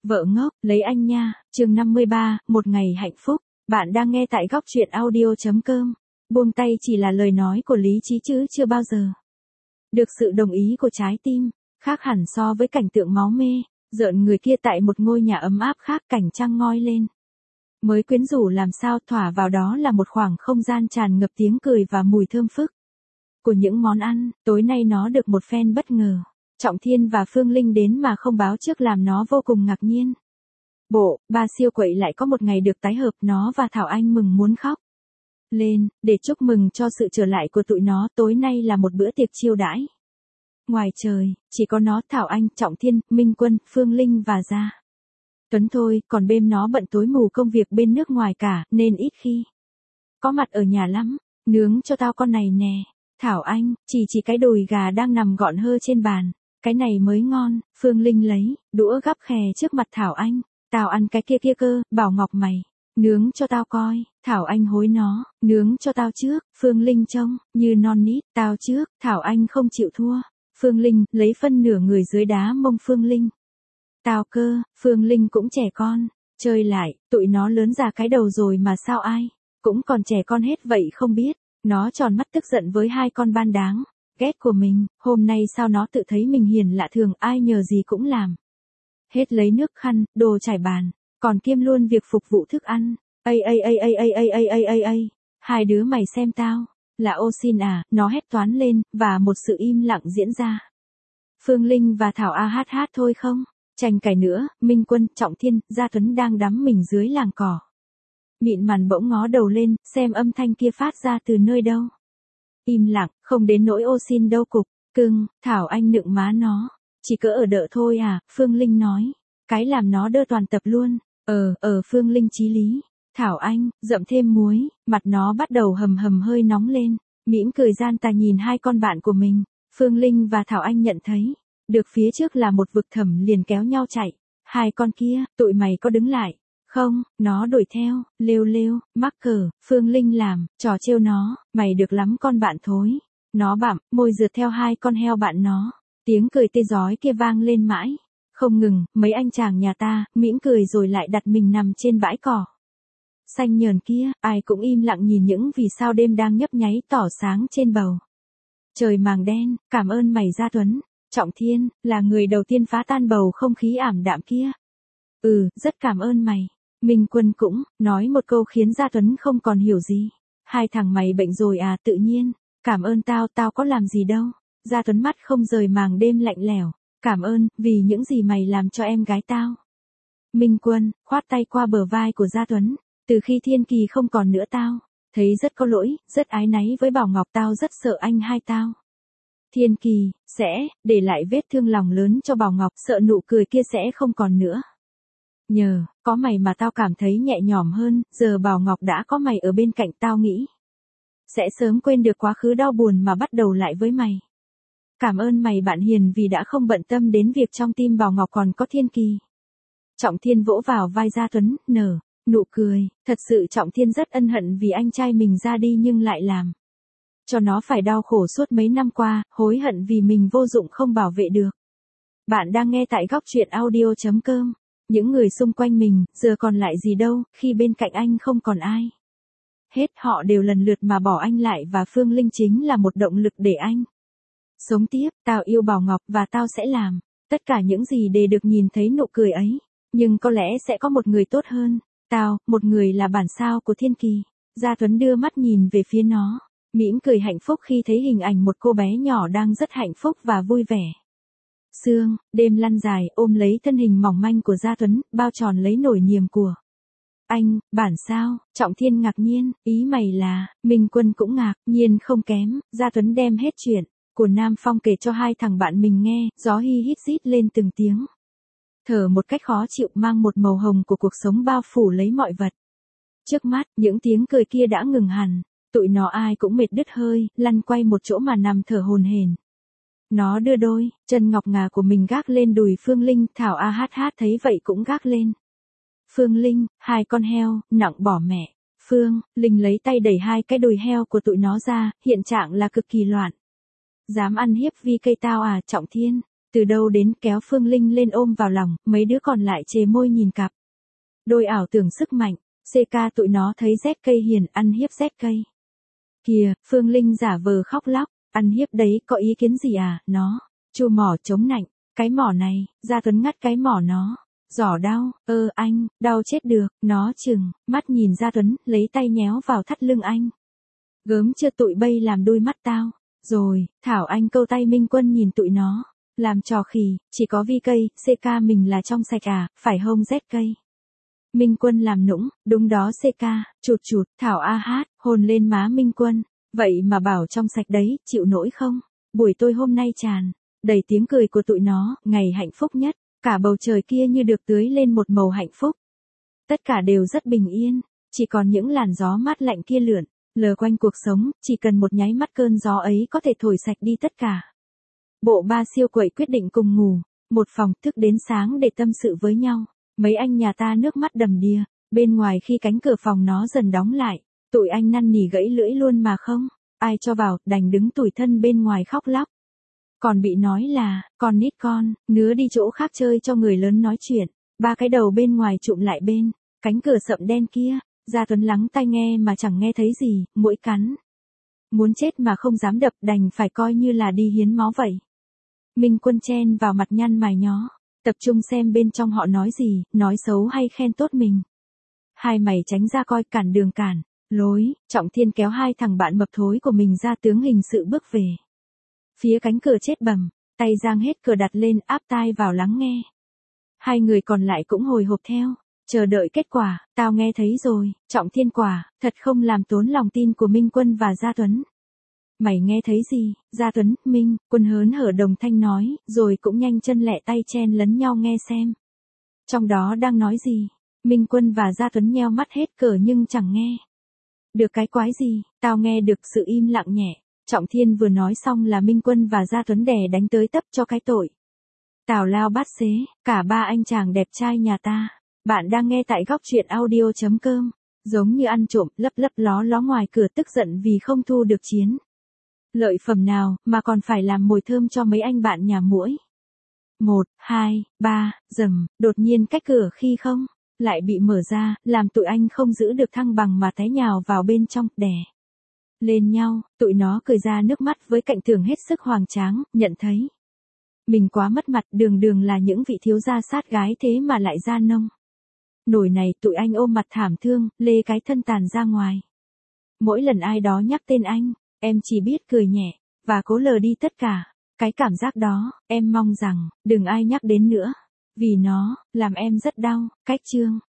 Vợ ngốc, lấy anh nha, chương 53, một ngày hạnh phúc. Bạn đang nghe tại góc truyện audio.com. Buông tay chỉ là lời nói của lý trí chứ chưa bao giờ được sự đồng ý của trái tim, khác hẳn so với cảnh tượng máu mê, rợn người kia tại một ngôi nhà ấm áp khác, cảnh trăng ngoi lên. Mới quyến rũ làm sao, thỏa vào đó là một khoảng không gian tràn ngập tiếng cười và mùi thơm phức của những món ăn. Tối nay nó được một phen bất ngờ. Trọng Thiên và Phương Linh đến mà không báo trước làm nó vô cùng ngạc nhiên. Ba siêu quậy lại có một ngày được tái hợp, nó và Thảo Anh mừng muốn khóc lên, để chúc mừng cho sự trở lại của tụi nó. Tối nay là một bữa tiệc chiêu đãi. Ngoài trời, chỉ có nó, Thảo Anh, Trọng Thiên, Minh Quân, Phương Linh và Gia Tuấn thôi, còn bên nó bận tối mù công việc bên nước ngoài cả, nên ít khi có mặt ở nhà lắm. Nướng cho tao con này nè. Thảo Anh chỉ cái đùi gà đang nằm gọn hơ trên bàn. Cái này mới ngon. Phương Linh lấy đũa gắp khè trước mặt Thảo Anh. Tao ăn cái kia cơ, Bảo Ngọc mày. Nướng cho tao coi. Thảo Anh hối nó. Nướng cho tao trước. Phương Linh trông như non nít. Tao trước. Thảo Anh không chịu thua. Phương Linh lấy phân nửa người dưới đá mông Phương Linh. Tao cơ. Phương Linh cũng trẻ con. Chơi lại, tụi nó lớn già cái đầu rồi mà sao ai cũng còn trẻ con hết vậy không biết. Nó tròn mắt tức giận với hai con ban đáng ghét của mình. Hôm nay sao nó tự thấy mình hiền lạ thường, ai nhờ gì cũng làm hết, lấy nước khăn, đồ trải bàn, còn kiêm luôn việc phục vụ thức ăn. Hai đứa mày xem tao là ô xin à, nó hét toán lên, và một sự im lặng diễn ra. Phương Linh và Thảo A hát thôi không tranh cãi nữa. Minh Quân, Trọng Thiên, Gia Tuấn đang đắm mình dưới làng cỏ mịn màn bỗng ngó đầu lên, xem âm thanh kia phát ra từ nơi đâu. Im lặng, không đến nỗi ô xin đâu cục cưng. Thảo Anh nựng má nó. Chỉ cỡ ở đợ thôi à, Phương Linh nói. Cái làm nó đơ toàn tập luôn. Phương Linh chí lý. Thảo Anh dậm thêm muối, mặt nó bắt đầu hầm hơi nóng lên. Mỉm cười gian tà nhìn hai con bạn của mình. Phương Linh và Thảo Anh nhận thấy được phía trước là một vực thẳm, liền kéo nhau chạy. Hai con kia, tụi mày có đứng lại không? Nó đuổi theo, lêu, mắc cờ. Phương Linh làm trò trêu nó. Mày được lắm con bạn thối. Nó bặm môi rượt theo hai con heo bạn nó. Tiếng cười tê rói kia vang lên mãi không ngừng. Mấy anh chàng nhà ta mỉm cười rồi lại đặt mình nằm trên bãi cỏ xanh nhờn kia. Ai cũng im lặng nhìn những vì sao đêm đang nhấp nháy tỏ sáng trên bầu trời màng đen. Cảm ơn mày Gia Tuấn. Trọng Thiên là người đầu tiên phá tan bầu không khí ảm đạm kia. Rất cảm ơn mày. Minh Quân cũng nói một câu khiến Gia Tuấn không còn hiểu gì. Hai thằng mày bệnh rồi à? Tự nhiên cảm ơn tao có làm gì đâu. Gia Tuấn mắt không rời màng đêm lạnh lẽo. Cảm ơn vì những gì mày làm cho em gái tao. Minh Quân khoát tay qua bờ vai của Gia Tuấn. Từ khi Thiên Kỳ không còn nữa tao thấy rất có lỗi, rất áy náy với Bảo Ngọc, tao rất sợ anh hai tao. Thiên Kỳ sẽ để lại vết thương lòng lớn cho Bảo Ngọc, sợ nụ cười kia sẽ không còn nữa. Nhờ có mày mà tao cảm thấy nhẹ nhõm hơn, giờ Bảo Ngọc đã có mày ở bên cạnh, tao nghĩ sẽ sớm quên được quá khứ đau buồn mà bắt đầu lại với mày. Cảm ơn mày bạn hiền vì đã không bận tâm đến việc trong tim Bảo Ngọc còn có Thiên Kỳ. Trọng Thiên vỗ vào vai Gia Tuấn, nở nụ cười. Thật sự Trọng Thiên rất ân hận vì anh trai mình ra đi nhưng lại làm cho nó phải đau khổ suốt mấy năm qua, hối hận vì mình vô dụng không bảo vệ được. Bạn đang nghe tại góc truyện audio.com. Những người xung quanh mình, giờ còn lại gì đâu, khi bên cạnh anh không còn ai hết. Họ đều lần lượt mà bỏ anh lại, và Phương Linh chính là một động lực để anh sống tiếp. Tao yêu Bảo Ngọc và tao sẽ làm tất cả những gì để được nhìn thấy nụ cười ấy. Nhưng có lẽ sẽ có một người tốt hơn tao, một người là bản sao của Thiên Kỳ. Gia Tuấn đưa mắt nhìn về phía nó, mỉm cười hạnh phúc khi thấy hình ảnh một cô bé nhỏ đang rất hạnh phúc và vui vẻ. Sương đêm lăn dài ôm lấy thân hình mỏng manh của Gia Tuấn, bao tròn lấy nỗi niềm của anh. Bản sao? Trọng Thiên ngạc nhiên. Ý mày là? Minh Quân cũng ngạc nhiên không kém. Gia Tuấn đem hết chuyện của Nam Phong kể cho hai thằng bạn mình nghe. Gió hi hít rít lên từng tiếng thở một cách khó chịu, mang một màu hồng của cuộc sống bao phủ lấy mọi vật trước mắt. Những tiếng cười kia đã ngừng hẳn. Tụi nó ai cũng mệt đứt hơi, lăn quay một chỗ mà nằm thở hổn hển. Nó đưa đôi chân ngọc ngà của mình gác lên đùi Phương Linh. Thảo A hát thấy vậy cũng gác lên Phương Linh. Hai con heo nặng bỏ mẹ. Phương Linh lấy tay đẩy hai cái đùi heo của tụi nó ra, hiện trạng là cực kỳ loạn. Dám ăn hiếp vi cây tao à? Trọng Thiên Từ đâu đến kéo Phương Linh lên ôm vào lòng, mấy đứa còn lại chề môi nhìn cặp. Đôi ảo tưởng sức mạnh, CK tụi nó thấy ZK hiền ăn hiếp ZK. Kìa, Phương Linh giả vờ khóc lóc, ăn hiếp đấy có ý kiến gì à, nó, chu mỏ chống nạnh, cái mỏ này, Gia Tuấn ngắt cái mỏ nó. Giỏ đau, anh, đau chết được, nó chừng, mắt nhìn Gia Tuấn, lấy tay nhéo vào thắt lưng anh. Gớm chưa tụi bay làm đôi mắt tao, rồi, Thảo Anh câu tay Minh Quân nhìn tụi nó, làm trò khỉ, chỉ có VK, CK mình là trong sạch à, phải hông ZK. Minh Quân làm nũng, đúng đó CK, chụt chụt, Thảo hát, hôn lên má Minh Quân, vậy mà bảo trong sạch đấy, chịu nổi không? Buổi tôi hôm nay tràn đầy tiếng cười của tụi nó, ngày hạnh phúc nhất. Cả bầu trời kia như được tưới lên một màu hạnh phúc. Tất cả đều rất bình yên, chỉ còn những làn gió mát lạnh kia lượn, lờ quanh cuộc sống, chỉ cần một nháy mắt cơn gió ấy có thể thổi sạch đi tất cả. Bộ ba siêu quậy quyết định cùng ngủ, một phòng thức đến sáng để tâm sự với nhau. Mấy anh nhà ta nước mắt đầm đìa, bên ngoài khi cánh cửa phòng nó dần đóng lại, tụi anh năn nỉ gãy lưỡi luôn mà không, ai cho vào, đành đứng tủi thân bên ngoài khóc lóc. Còn bị nói là, con nít con, nứa đi chỗ khác chơi cho người lớn nói chuyện, ba cái đầu bên ngoài trụm lại bên, cánh cửa sậm đen kia, Gia Tuấn lắng tai nghe mà chẳng nghe thấy gì, mũi cắn. Muốn chết mà không dám đập đành phải coi như là đi hiến máu vậy. Minh Quân chen vào mặt nhăn mày nhó, tập trung xem bên trong họ nói gì, nói xấu hay khen tốt mình. Hai mày tránh ra coi cản đường cản, lối, Trọng Thiên kéo hai thằng bạn mập thối của mình ra tướng hình sự bước về. Phía cánh cửa chết bầm, tay giang hết cửa đặt lên áp tai vào lắng nghe. Hai người còn lại cũng hồi hộp theo, chờ đợi kết quả, tao nghe thấy rồi, Trọng Thiên quả, thật không làm tốn lòng tin của Minh Quân và Gia Tuấn. Mày nghe thấy gì, Gia Tuấn, Minh, Quân hớn hở đồng thanh nói, rồi cũng nhanh chân lẹ tay chen lấn nhau nghe xem. Trong đó đang nói gì, Minh Quân và Gia Tuấn nheo mắt hết cỡ nhưng chẳng nghe. Được cái quái gì, tao nghe được sự im lặng nhẹ. Trọng Thiên vừa nói xong là Minh Quân và Gia Tuấn đè đánh tới tấp cho cái tội. Tào lao bát xế, cả ba anh chàng đẹp trai nhà ta. Bạn đang nghe tại góc truyện audio.com. Giống như ăn trộm, lấp lấp ló ló ngoài cửa tức giận vì không thu được chiến lợi phẩm nào mà còn phải làm mồi thơm cho mấy anh bạn nhà muỗi. 1, 2, 3, rầm, đột nhiên cách cửa khi không lại bị mở ra, làm tụi anh không giữ được thăng bằng mà té nhào vào bên trong, đè lên nhau, tụi nó cười ra nước mắt với cảnh tượng hết sức hoành tráng, nhận thấy mình quá mất mặt, đường đường là những vị thiếu gia sát gái thế mà lại ra nông nổi này, tụi anh ôm mặt thảm thương, lê cái thân tàn ra ngoài. Mỗi lần ai đó nhắc tên anh, em chỉ biết cười nhẹ và cố lờ đi tất cả. Cái cảm giác đó, em mong rằng đừng ai nhắc đến nữa, vì nó làm em rất đau. Cách chương